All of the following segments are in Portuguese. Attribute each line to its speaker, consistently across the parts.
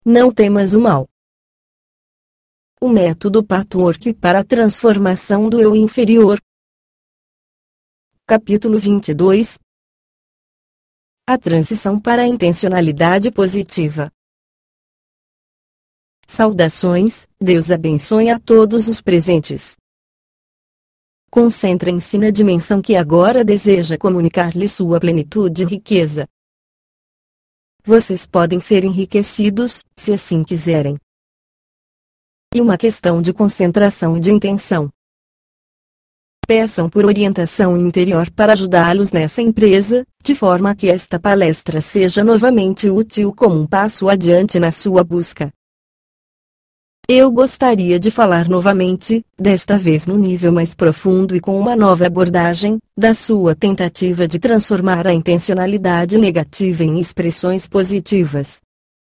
Speaker 1: Não temas o mal. O método Patchwork para a transformação do eu inferior. Capítulo 22. A transição para a intencionalidade positiva. Saudações, Deus abençoe a todos os presentes. Concentrem-se na dimensão que agora deseja comunicar-lhe sua plenitude e riqueza. Vocês podem ser enriquecidos, se assim quiserem. E uma questão de concentração e de intenção. Peçam por orientação interior para ajudá-los nessa empresa, de forma que esta palestra seja novamente útil como um passo adiante na sua busca. Eu gostaria de falar novamente, desta vez no nível mais profundo e com uma nova abordagem, da sua tentativa de transformar a intencionalidade negativa em expressões positivas.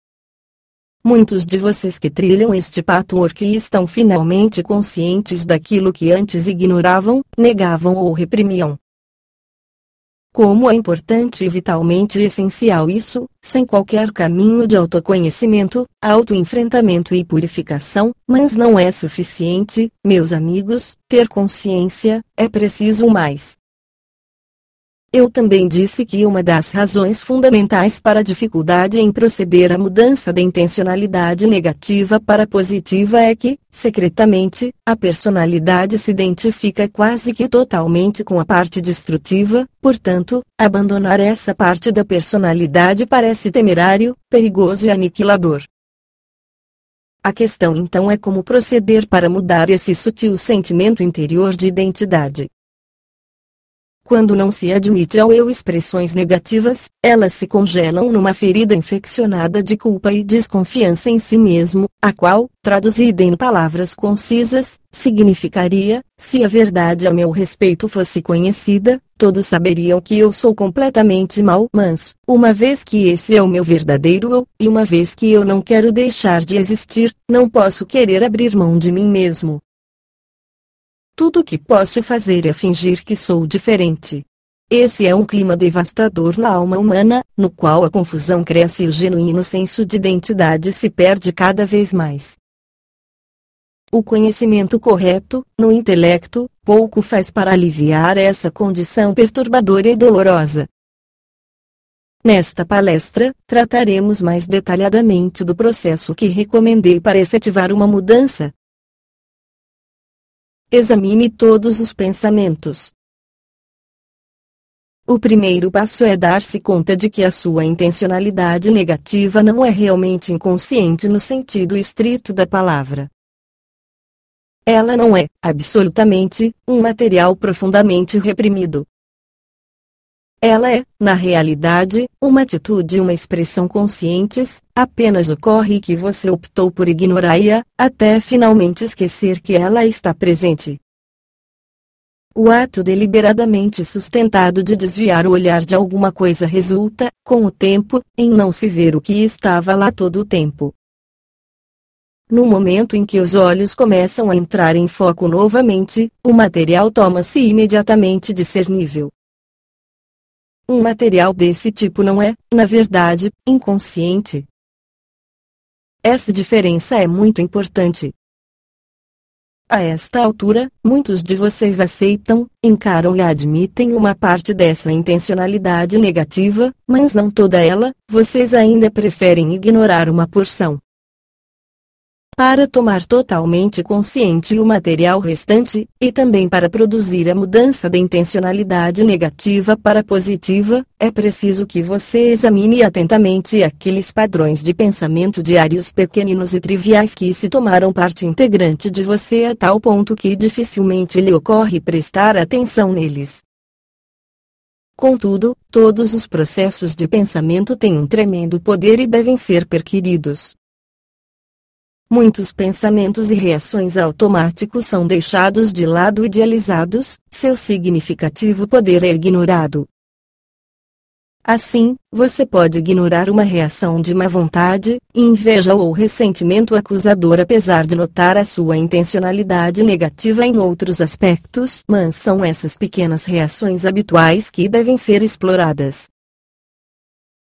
Speaker 1: Muitos de vocês que trilham este patchwork estão finalmente conscientes daquilo que antes ignoravam, negavam ou reprimiam. Como é importante e vitalmente essencial isso, sem qualquer caminho de autoconhecimento, autoenfrentamento e purificação, mas não é suficiente, meus amigos, ter consciência, é preciso mais. Eu também disse que uma das razões fundamentais para a dificuldade em proceder à mudança da intencionalidade negativa para positiva é que, secretamente, a personalidade se identifica quase que totalmente com a parte destrutiva, portanto, abandonar essa parte da personalidade parece temerário, perigoso e aniquilador. A questão então é como proceder para mudar esse sutil sentimento interior de identidade. Quando não se admite ao eu expressões negativas, elas se congelam numa ferida infeccionada de culpa e desconfiança em si mesmo, a qual, traduzida em palavras concisas, significaria: se a verdade a meu respeito fosse conhecida, todos saberiam que eu sou completamente mau, mas, uma vez que esse é o meu verdadeiro eu, e uma vez que eu não quero deixar de existir, não posso querer abrir mão de mim mesmo. Tudo o que posso fazer é fingir que sou diferente. Esse é um clima devastador na alma humana, no qual a confusão cresce e o genuíno senso de identidade se perde cada vez mais. O conhecimento correto, no intelecto, pouco faz para aliviar essa condição perturbadora e dolorosa. Nesta palestra, trataremos mais detalhadamente do processo que recomendei para efetivar uma mudança. Examine todos os pensamentos. O primeiro passo é dar-se conta de que a sua intencionalidade negativa não é realmente inconsciente no sentido estrito da palavra. Ela não é, absolutamente, um material profundamente reprimido. Ela é, na realidade, uma atitude e uma expressão conscientes, apenas ocorre que você optou por ignorá-la, até finalmente esquecer que ela está presente. O ato deliberadamente sustentado de desviar o olhar de alguma coisa resulta, com o tempo, em não se ver o que estava lá todo o tempo. No momento em que os olhos começam a entrar em foco novamente, o material torna-se imediatamente discernível. Um material desse tipo não é, na verdade, inconsciente. Essa diferença é muito importante. A esta altura, muitos de vocês aceitam, encaram e admitem uma parte dessa intencionalidade negativa, mas não toda ela, vocês ainda preferem ignorar uma porção. Para tomar totalmente consciente o material restante, e também para produzir a mudança da intencionalidade negativa para positiva, é preciso que você examine atentamente aqueles padrões de pensamento diários pequeninos e triviais que se tomaram parte integrante de você a tal ponto que dificilmente lhe ocorre prestar atenção neles. Contudo, todos os processos de pensamento têm um tremendo poder e devem ser perquiridos. Muitos pensamentos e reações automáticos são deixados de lado e idealizados, seu significativo poder é ignorado. Assim, você pode ignorar uma reação de má vontade, inveja ou ressentimento acusador apesar de notar a sua intencionalidade negativa em outros aspectos, mas são essas pequenas reações habituais que devem ser exploradas.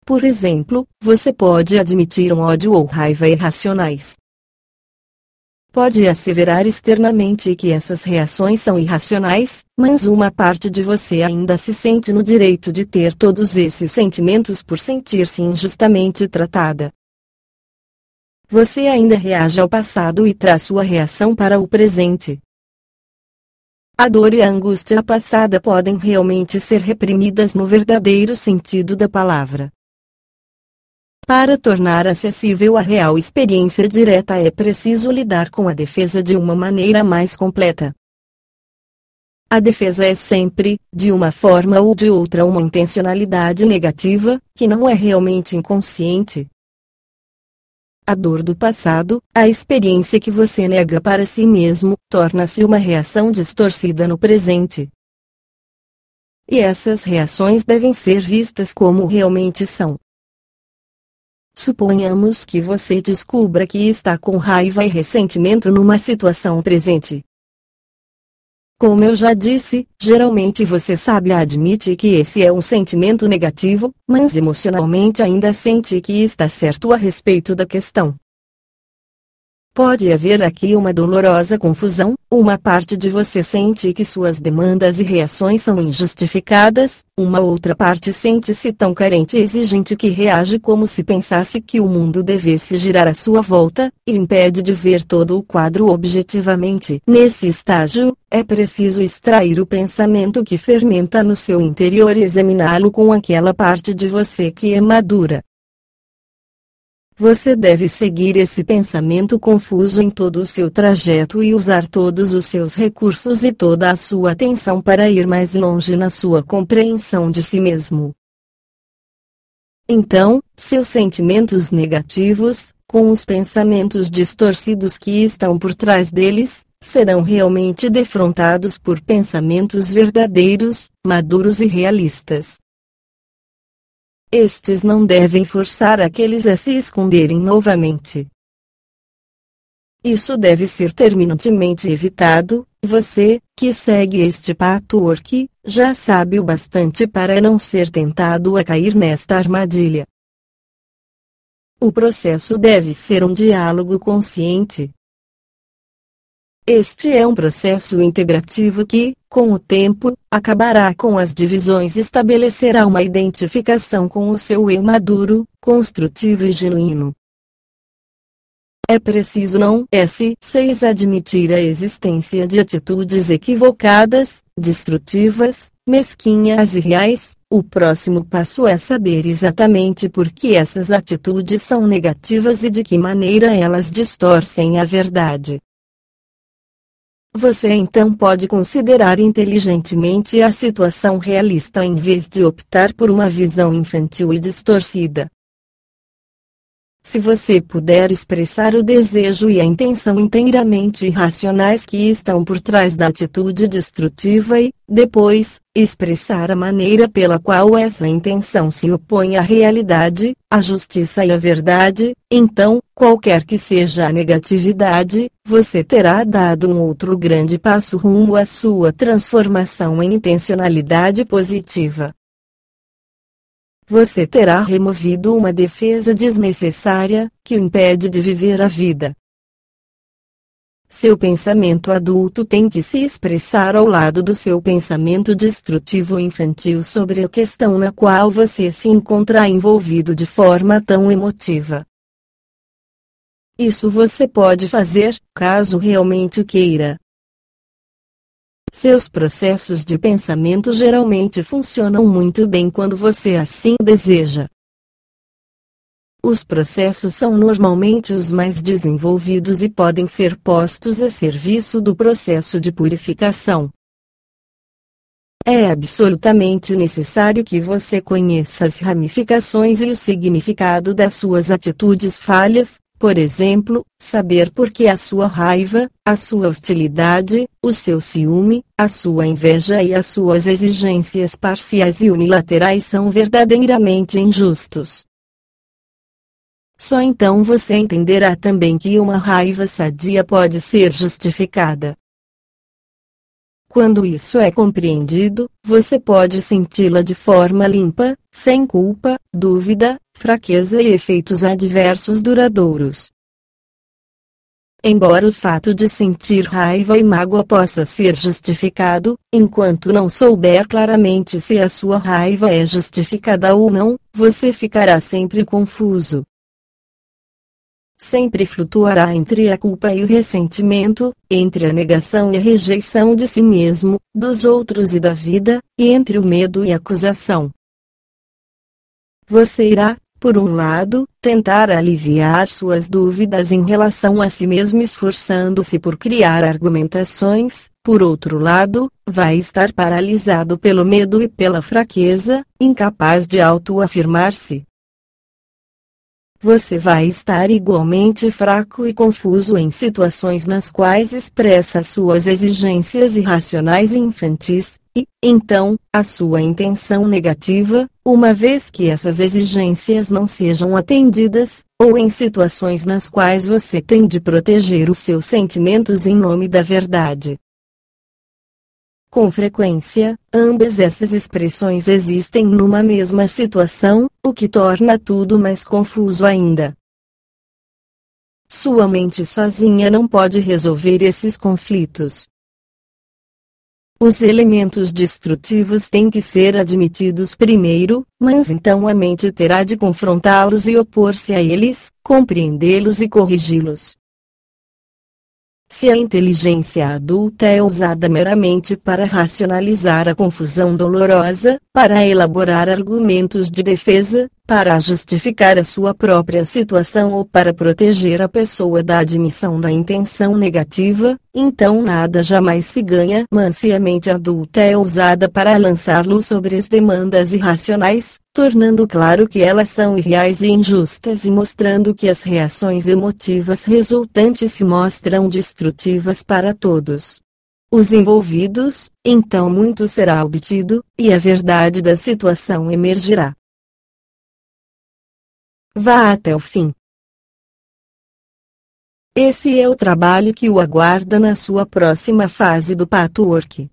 Speaker 1: Por exemplo, você pode admitir um ódio ou raiva irracionais. Pode asseverar externamente que essas reações são irracionais, mas uma parte de você ainda se sente no direito de ter todos esses sentimentos por sentir-se injustamente tratada. Você ainda reage ao passado e traz sua reação para o presente. A dor e a angústia passada podem realmente ser reprimidas no verdadeiro sentido da palavra. Para tornar acessível a real experiência direta é preciso lidar com a defesa de uma maneira mais completa. A defesa é sempre, de uma forma ou de outra, uma intencionalidade negativa, que não é realmente inconsciente. A dor do passado, a experiência que você nega para si mesmo, torna-se uma reação distorcida no presente. E essas reações devem ser vistas como realmente são. Suponhamos que você descubra que está com raiva e ressentimento numa situação presente. Como eu já disse, geralmente você admite que esse é um sentimento negativo, mas emocionalmente ainda sente que está certo a respeito da questão. Pode haver aqui uma dolorosa confusão. Uma parte de você sente que suas demandas e reações são injustificadas, uma outra parte sente-se tão carente e exigente que reage como se pensasse que o mundo devesse girar à sua volta, e impede de ver todo o quadro objetivamente. Nesse estágio, é preciso extrair o pensamento que fermenta no seu interior e examiná-lo com aquela parte de você que é madura. Você deve seguir esse pensamento confuso em todo o seu trajeto e usar todos os seus recursos e toda a sua atenção para ir mais longe na sua compreensão de si mesmo. Então, seus sentimentos negativos, com os pensamentos distorcidos que estão por trás deles, serão realmente defrontados por pensamentos verdadeiros, maduros e realistas. Estes não devem forçar aqueles a se esconderem novamente. Isso deve ser terminantemente evitado. Você, que segue este patchwork, já sabe o bastante para não ser tentado a cair nesta armadilha. O processo deve ser um diálogo consciente. Este é um processo integrativo que, com o tempo, acabará com as divisões e estabelecerá uma identificação com o seu eu maduro, construtivo e genuíno. É preciso não admitir a existência de atitudes equivocadas, destrutivas, mesquinhas e reais. O próximo passo é saber exatamente por que essas atitudes são negativas e de que maneira elas distorcem a verdade. Você então pode considerar inteligentemente a situação realista em vez de optar por uma visão infantil e distorcida. Se você puder expressar o desejo e a intenção inteiramente irracionais que estão por trás da atitude destrutiva e, depois, expressar a maneira pela qual essa intenção se opõe à realidade, à justiça e à verdade, então, qualquer que seja a negatividade, você terá dado um outro grande passo rumo à sua transformação em intencionalidade positiva. Você terá removido uma defesa desnecessária, que o impede de viver a vida. Seu pensamento adulto tem que se expressar ao lado do seu pensamento destrutivo infantil sobre a questão na qual você se encontra envolvido de forma tão emotiva. Isso você pode fazer, caso realmente o queira. Seus processos de pensamento geralmente funcionam muito bem quando você assim deseja. Os processos são normalmente os mais desenvolvidos e podem ser postos a serviço do processo de purificação. É absolutamente necessário que você conheça as ramificações e o significado das suas atitudes falhas. Por exemplo, saber por que a sua raiva, a sua hostilidade, o seu ciúme, a sua inveja e as suas exigências parciais e unilaterais são verdadeiramente injustos. Só então você entenderá também que uma raiva sadia pode ser justificada. Quando isso é compreendido, você pode senti-la de forma limpa, sem culpa, dúvida, fraqueza e efeitos adversos duradouros. Embora o fato de sentir raiva e mágoa possa ser justificado, enquanto não souber claramente se a sua raiva é justificada ou não, você ficará sempre confuso. Sempre flutuará entre a culpa e o ressentimento, entre a negação e a rejeição de si mesmo, dos outros e da vida, e entre o medo e a acusação. Você irá, por um lado, tentar aliviar suas dúvidas em relação a si mesmo esforçando-se por criar argumentações, por outro lado, vai estar paralisado pelo medo e pela fraqueza, incapaz de autoafirmar-se. Você vai estar igualmente fraco e confuso em situações nas quais expressa suas exigências irracionais e infantis, e, então, a sua intenção negativa, uma vez que essas exigências não sejam atendidas, ou em situações nas quais você tem de proteger os seus sentimentos em nome da verdade. Com frequência, ambas essas expressões existem numa mesma situação, o que torna tudo mais confuso ainda. Sua mente sozinha não pode resolver esses conflitos. Os elementos destrutivos têm que ser admitidos primeiro, mas então a mente terá de confrontá-los e opor-se a eles, compreendê-los e corrigi-los. Se a inteligência adulta é usada meramente para racionalizar a confusão dolorosa, para elaborar argumentos de defesa, para justificar a sua própria situação ou para proteger a pessoa da admissão da intenção negativa, então nada jamais se ganha. Mas se a mente adulta é usada para lançar luz sobre as demandas irracionais, tornando claro que elas são irreais e injustas e mostrando que as reações emotivas resultantes se mostram destrutivas para todos os envolvidos, então muito será obtido, e a verdade da situação emergirá. Vá até o fim. Esse é o trabalho que o aguarda na sua próxima fase do patchwork.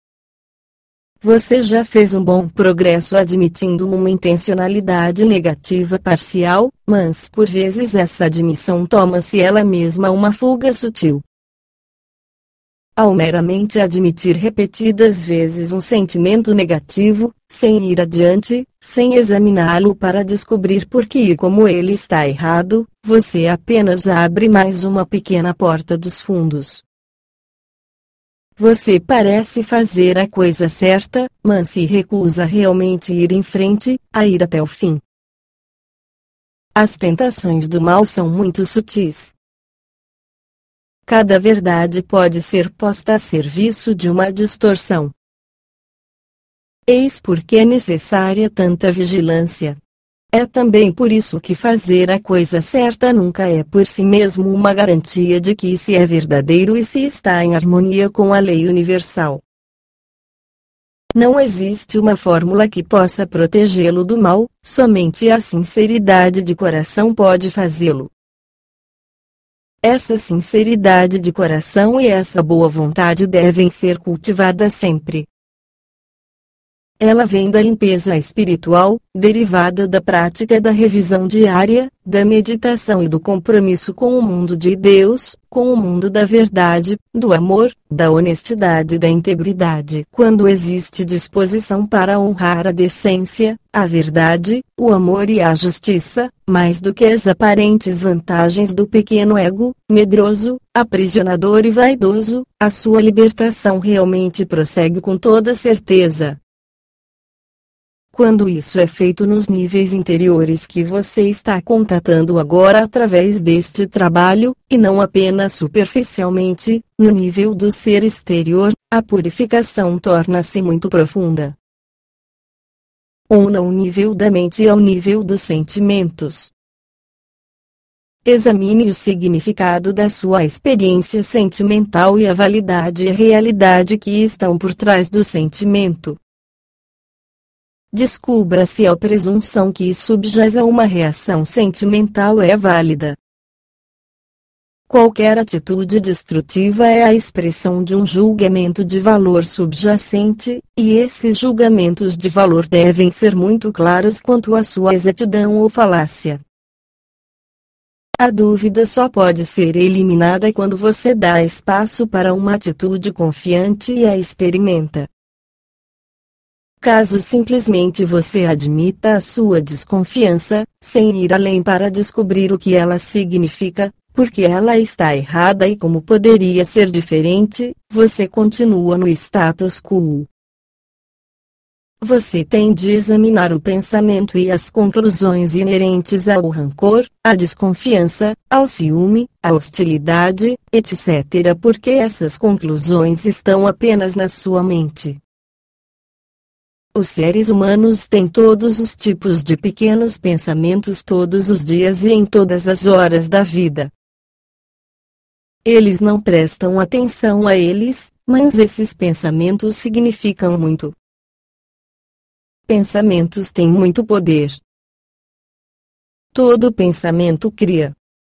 Speaker 1: Você já fez um bom progresso admitindo uma intencionalidade negativa parcial, mas por vezes essa admissão toma-se ela mesma uma fuga sutil. Ao meramente admitir repetidas vezes um sentimento negativo, sem ir adiante, sem examiná-lo para descobrir por que e como ele está errado, você apenas abre mais uma pequena porta dos fundos. Você parece fazer a coisa certa, mas se recusa realmente a ir em frente, a ir até o fim. As tentações do mal são muito sutis. Cada verdade pode ser posta a serviço de uma distorção. Eis por que é necessária tanta vigilância. É também por isso que fazer a coisa certa nunca é por si mesmo uma garantia de que se é verdadeiro e se está em harmonia com a lei universal. Não existe uma fórmula que possa protegê-lo do mal, somente a sinceridade de coração pode fazê-lo. Essa sinceridade de coração e essa boa vontade devem ser cultivadas sempre. Ela vem da limpeza espiritual, derivada da prática da revisão diária, da meditação e do compromisso com o mundo de Deus, com o mundo da verdade, do amor, da honestidade e da integridade. Quando existe disposição para honrar a decência, a verdade, o amor e a justiça, mais do que as aparentes vantagens do pequeno ego, medroso, aprisionador e vaidoso, a sua libertação realmente prossegue com toda certeza. Quando isso é feito nos níveis interiores que você está contatando agora através deste trabalho, e não apenas superficialmente, no nível do ser exterior, a purificação torna-se muito profunda. Ou não nível da mente e ao nível dos sentimentos. Examine o significado da sua experiência sentimental e a validade e a realidade que estão por trás do sentimento. Descubra se a presunção que subjaz a uma reação sentimental é válida. Qualquer atitude destrutiva é a expressão de um julgamento de valor subjacente, e esses julgamentos de valor devem ser muito claros quanto à sua exatidão ou falácia. A dúvida só pode ser eliminada quando você dá espaço para uma atitude confiante e a experimenta. Caso simplesmente você admita a sua desconfiança, sem ir além para descobrir o que ela significa, porque ela está errada e como poderia ser diferente, você continua no status quo. Você tem de examinar o pensamento e as conclusões inerentes ao rancor, à desconfiança, ao ciúme, à hostilidade, etc. porque essas conclusões estão apenas na sua mente. Os seres humanos têm todos os tipos de pequenos pensamentos todos os dias e em todas as horas da vida. Eles não prestam atenção a eles, mas esses pensamentos significam muito. Pensamentos têm muito poder. Todo pensamento cria.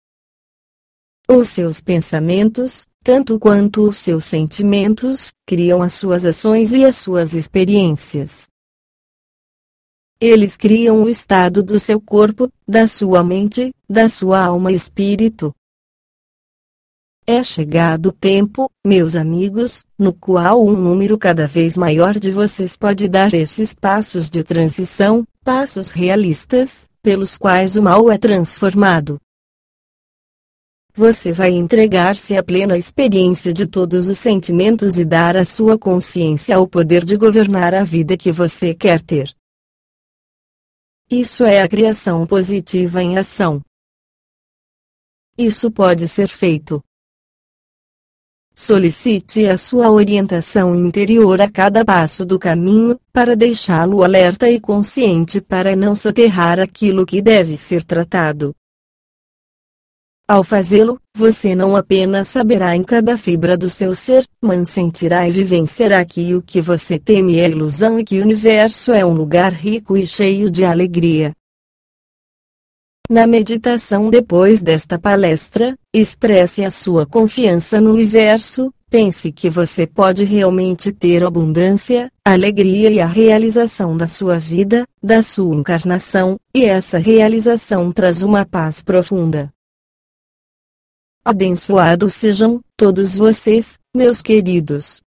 Speaker 1: Os seus pensamentos, tanto quanto os seus sentimentos, criam as suas ações e as suas experiências. Eles criam o estado do seu corpo, da sua mente, da sua alma e espírito. É chegado o tempo, meus amigos, no qual um número cada vez maior de vocês pode dar esses passos de transição, passos realistas, pelos quais o mal é transformado. Você vai entregar-se à plena experiência de todos os sentimentos e dar à sua consciência o poder de governar a vida que você quer ter. Isso é a criação positiva em ação. Isso pode ser feito. Solicite a sua orientação interior a cada passo do caminho, para deixá-lo alerta e consciente para não soterrar aquilo que deve ser tratado. Ao fazê-lo, você não apenas saberá em cada fibra do seu ser, mas sentirá e vivenciará que o que você teme é ilusão e que o universo é um lugar rico e cheio de alegria. Na meditação depois desta palestra, expresse a sua confiança no universo, pense que você pode realmente ter abundância, alegria e a realização da sua vida, da sua encarnação, e essa realização traz uma paz profunda. Abençoados sejam todos vocês, meus queridos.